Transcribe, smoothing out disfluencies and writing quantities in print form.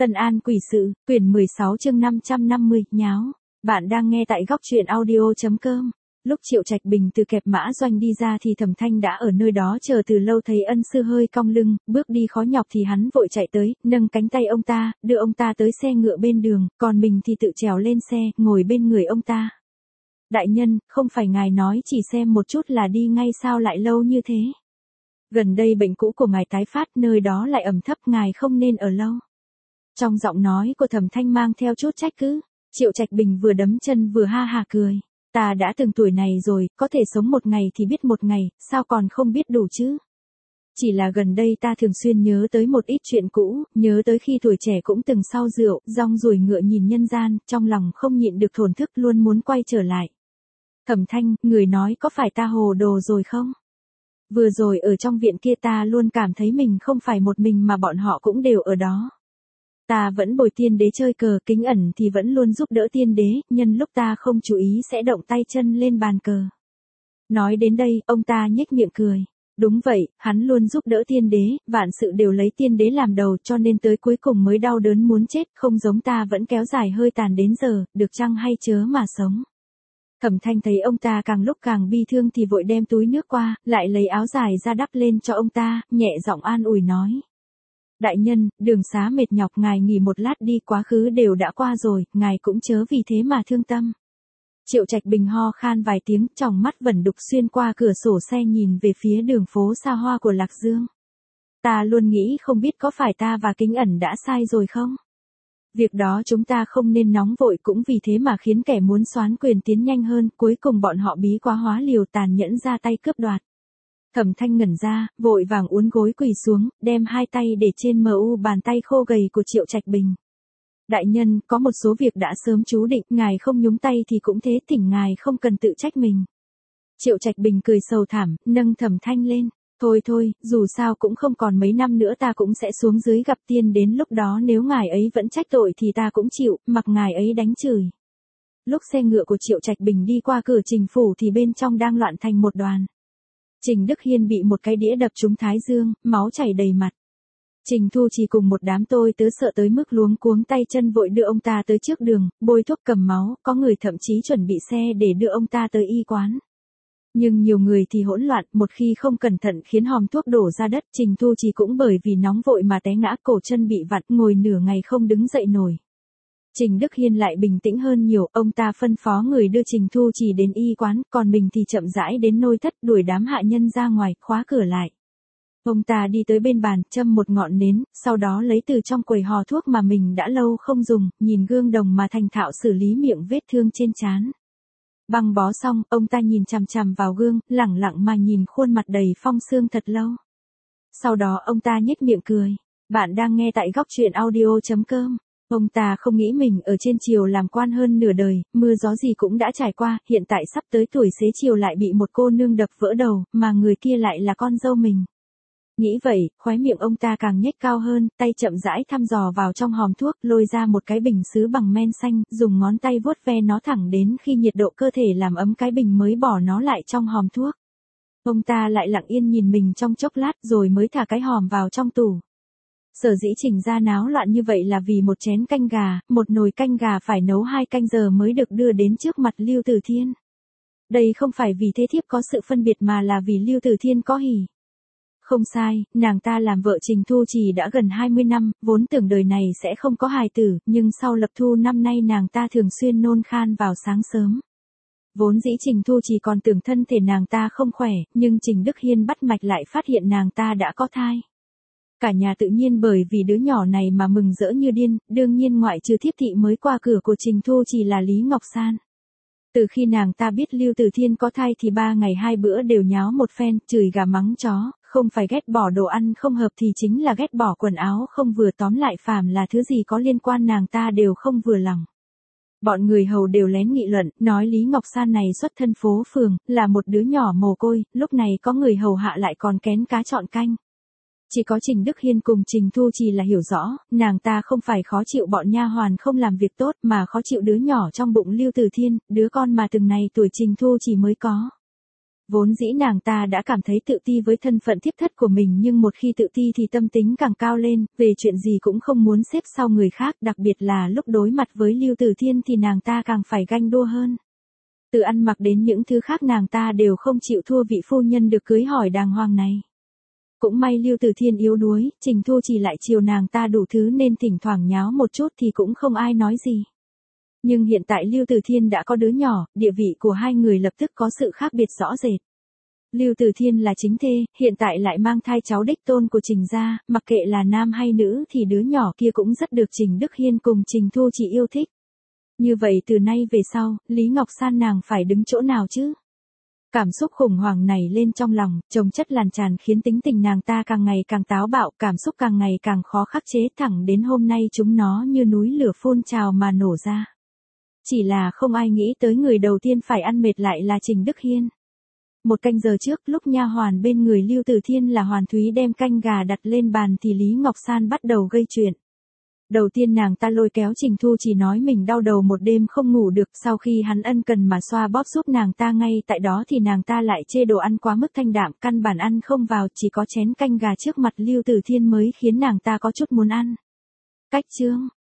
Tân An quỷ sự, quyển 16 chương 550, nháo. Bạn đang nghe tại góc truyện audio.com. Lúc Triệu Trạch Bình từ kẹp mã doanh đi ra thì Thẩm Thanh đã ở nơi đó chờ từ lâu, thấy ân sư hơi cong lưng, bước đi khó nhọc thì hắn vội chạy tới, nâng cánh tay ông ta, đưa ông ta tới xe ngựa bên đường, còn mình thì tự trèo lên xe, ngồi bên người ông ta. Đại nhân, không phải ngài nói chỉ xem một chút là đi ngay sao lại lâu như thế? Gần đây bệnh cũ của ngài tái phát, nơi đó lại ẩm thấp, ngài không nên ở lâu. Trong giọng nói của Thẩm Thanh mang theo chút trách cứ. Triệu Trạch Bình vừa đấm chân vừa ha hà cười. Ta đã từng tuổi này rồi, có thể sống một ngày thì biết một ngày, sao còn không biết đủ chứ? Chỉ là gần đây ta thường xuyên nhớ tới một ít chuyện cũ, nhớ tới khi tuổi trẻ cũng từng say rượu, rong ruổi ngựa nhìn nhân gian, trong lòng không nhịn được thổn thức, luôn muốn quay trở lại. Thẩm Thanh, người nói có phải ta hồ đồ rồi không? Vừa rồi ở trong viện kia ta luôn cảm thấy mình không phải một mình mà bọn họ cũng đều ở đó. Ta vẫn bồi tiên đế chơi cờ, Kính Ẩn thì vẫn luôn giúp đỡ tiên đế, nhân lúc ta không chú ý sẽ động tay chân lên bàn cờ. Nói đến đây, ông ta nhếch miệng cười. Đúng vậy, hắn luôn giúp đỡ tiên đế, vạn sự đều lấy tiên đế làm đầu, cho nên tới cuối cùng mới đau đớn muốn chết, không giống ta vẫn kéo dài hơi tàn đến giờ, được chăng hay chớ mà sống. Thẩm Thanh thấy ông ta càng lúc càng bi thương thì vội đem túi nước qua, lại lấy áo dài ra đắp lên cho ông ta, nhẹ giọng an ủi nói. Đại nhân, đường xá mệt nhọc, ngài nghỉ một lát đi, quá khứ đều đã qua rồi, ngài cũng chớ vì thế mà thương tâm. Triệu Trạch Bình ho khan vài tiếng, tròng mắt vẫn đục xuyên qua cửa sổ xe nhìn về phía đường phố xa hoa của Lạc Dương. Ta luôn nghĩ không biết có phải ta và Kính Ẩn đã sai rồi không? Việc đó chúng ta không nên nóng vội, cũng vì thế mà khiến kẻ muốn soán quyền tiến nhanh hơn, cuối cùng bọn họ bí quá hóa liều, tàn nhẫn ra tay cướp đoạt. Thẩm Thanh ngẩn ra, vội vàng uốn gối quỳ xuống, đem hai tay để trên bàn tay khô gầy của Triệu Trạch Bình. Đại nhân, có một số việc đã sớm chú định, ngài không nhúng tay thì cũng thế, thỉnh ngài không cần tự trách mình. Triệu Trạch Bình cười sầu thảm, nâng Thẩm Thanh lên. Thôi thôi, dù sao cũng không còn mấy năm nữa ta cũng sẽ xuống dưới gặp tiên, đến lúc đó nếu ngài ấy vẫn trách tội thì ta cũng chịu, mặc ngài ấy đánh chửi. Lúc xe ngựa của Triệu Trạch Bình đi qua cửa Trình phủ thì bên trong đang loạn thành một đoàn. Trình Đức Hiên bị một cái đĩa đập trúng thái dương, máu chảy đầy mặt. Trình Thu Trì cùng một đám tôi tớ sợ tới mức luống cuống tay chân vội đưa ông ta tới trước đường, bôi thuốc cầm máu, có người thậm chí chuẩn bị xe để đưa ông ta tới y quán. Nhưng nhiều người thì hỗn loạn, một khi không cẩn thận khiến hòm thuốc đổ ra đất, Trình Thu Trì cũng bởi vì nóng vội mà té ngã, cổ chân bị vặn, ngồi nửa ngày không đứng dậy nổi. Trình Đức Hiên lại bình tĩnh hơn nhiều, ông ta phân phó người đưa Trình Thu Trì đến y quán, còn mình thì chậm rãi đến nội thất, đuổi đám hạ nhân ra ngoài, khóa cửa lại. Ông ta đi tới bên bàn, châm một ngọn nến, sau đó lấy từ trong quầy hò thuốc mà mình đã lâu không dùng, nhìn gương đồng mà thành thạo xử lý miệng vết thương trên trán. Băng bó xong, ông ta nhìn chằm chằm vào gương, lẳng lặng mà nhìn khuôn mặt đầy phong sương thật lâu. Sau đó ông ta nhếch miệng cười. Bạn đang nghe tại góc truyện audio.com. Ông ta không nghĩ mình ở trên triều làm quan hơn nửa đời, mưa gió gì cũng đã trải qua, hiện tại sắp tới tuổi xế chiều lại bị một cô nương đập vỡ đầu, mà người kia lại là con dâu mình. Nghĩ vậy, khóe miệng ông ta càng nhếch cao hơn, tay chậm rãi thăm dò vào trong hòm thuốc, lôi ra một cái bình sứ bằng men xanh, dùng ngón tay vuốt ve nó thẳng đến khi nhiệt độ cơ thể làm ấm cái bình mới bỏ nó lại trong hòm thuốc. Ông ta lại lặng yên nhìn mình trong chốc lát rồi mới thả cái hòm vào trong tủ. Sở dĩ Trình ra náo loạn như vậy là vì một chén canh gà, một nồi canh gà phải nấu 2 canh giờ mới được đưa đến trước mặt Lưu Tử Thiên. Đây không phải vì thế thiếp có sự phân biệt mà là vì Lưu Tử Thiên có hỉ. Không sai, nàng ta làm vợ Trình Thu Trì đã gần 20 năm, vốn tưởng đời này sẽ không có hài tử, nhưng sau lập thu năm nay nàng ta thường xuyên nôn khan vào sáng sớm. Vốn dĩ Trình Thu Trì còn tưởng thân thể nàng ta không khỏe, nhưng Trình Đức Hiên bắt mạch lại phát hiện nàng ta đã có thai. Cả nhà tự nhiên bởi vì đứa nhỏ này mà mừng rỡ như điên, đương nhiên ngoại trừ thiếp thị mới qua cửa của Trình Thu Trì là Lý Ngọc San. Từ khi nàng ta biết Lưu Tử Thiên có thai thì 3 ngày 2 bữa đều nháo một phen, chửi gà mắng chó, không phải ghét bỏ đồ ăn không hợp thì chính là ghét bỏ quần áo không vừa, tóm lại phàm là thứ gì có liên quan nàng ta đều không vừa lòng. Bọn người hầu đều lén nghị luận, nói Lý Ngọc San này xuất thân phố phường, là một đứa nhỏ mồ côi, lúc này có người hầu hạ lại còn kén cá chọn canh. Chỉ có Trình Đức Hiên cùng Trình Thu Trì là hiểu rõ, nàng ta không phải khó chịu bọn nha hoàn không làm việc tốt mà khó chịu đứa nhỏ trong bụng Lưu Tử Thiên, đứa con mà từng này tuổi Trình Thu Trì mới có. Vốn dĩ nàng ta đã cảm thấy tự ti với thân phận thiếp thất của mình, nhưng một khi tự ti thì tâm tính càng cao lên, về chuyện gì cũng không muốn xếp sau người khác, đặc biệt là lúc đối mặt với Lưu Tử Thiên thì nàng ta càng phải ganh đua hơn. Từ ăn mặc đến những thứ khác nàng ta đều không chịu thua vị phu nhân được cưới hỏi đàng hoàng này. Cũng may Lưu Tử Thiên yếu đuối, Trình Thu chỉ lại chiều nàng ta đủ thứ nên thỉnh thoảng nháo một chút thì cũng không ai nói gì. Nhưng hiện tại Lưu Tử Thiên đã có đứa nhỏ, địa vị của hai người lập tức có sự khác biệt rõ rệt. Lưu Tử Thiên là chính thê, hiện tại lại mang thai cháu đích tôn của Trình gia, mặc kệ là nam hay nữ thì đứa nhỏ kia cũng rất được Trình Đức Hiên cùng Trình Thu chỉ yêu thích. Như vậy từ nay về sau, Lý Ngọc San nàng phải đứng chỗ nào chứ? Cảm xúc khủng hoảng này lên trong lòng, chồng chất lan tràn khiến tính tình nàng ta càng ngày càng táo bạo, cảm xúc càng ngày càng khó khắc chế, thẳng đến hôm nay chúng nó như núi lửa phun trào mà nổ ra. Chỉ là không ai nghĩ tới người đầu tiên phải ăn mệt lại là Trình Đức Hiên. Một canh giờ trước, lúc nha hoàn bên người Lưu Tử Thiên là Hoàn Thúy đem canh gà đặt lên bàn thì Lý Ngọc San bắt đầu gây chuyện. Đầu tiên nàng ta lôi kéo Trình Thu chỉ nói mình đau đầu một đêm không ngủ được, sau khi hắn ân cần mà xoa bóp giúp nàng ta ngay tại đó thì nàng ta lại chê đồ ăn quá mức thanh đạm, căn bản ăn không vào, chỉ có chén canh gà trước mặt Lưu Tử Thiên mới khiến nàng ta có chút muốn ăn. Cách chương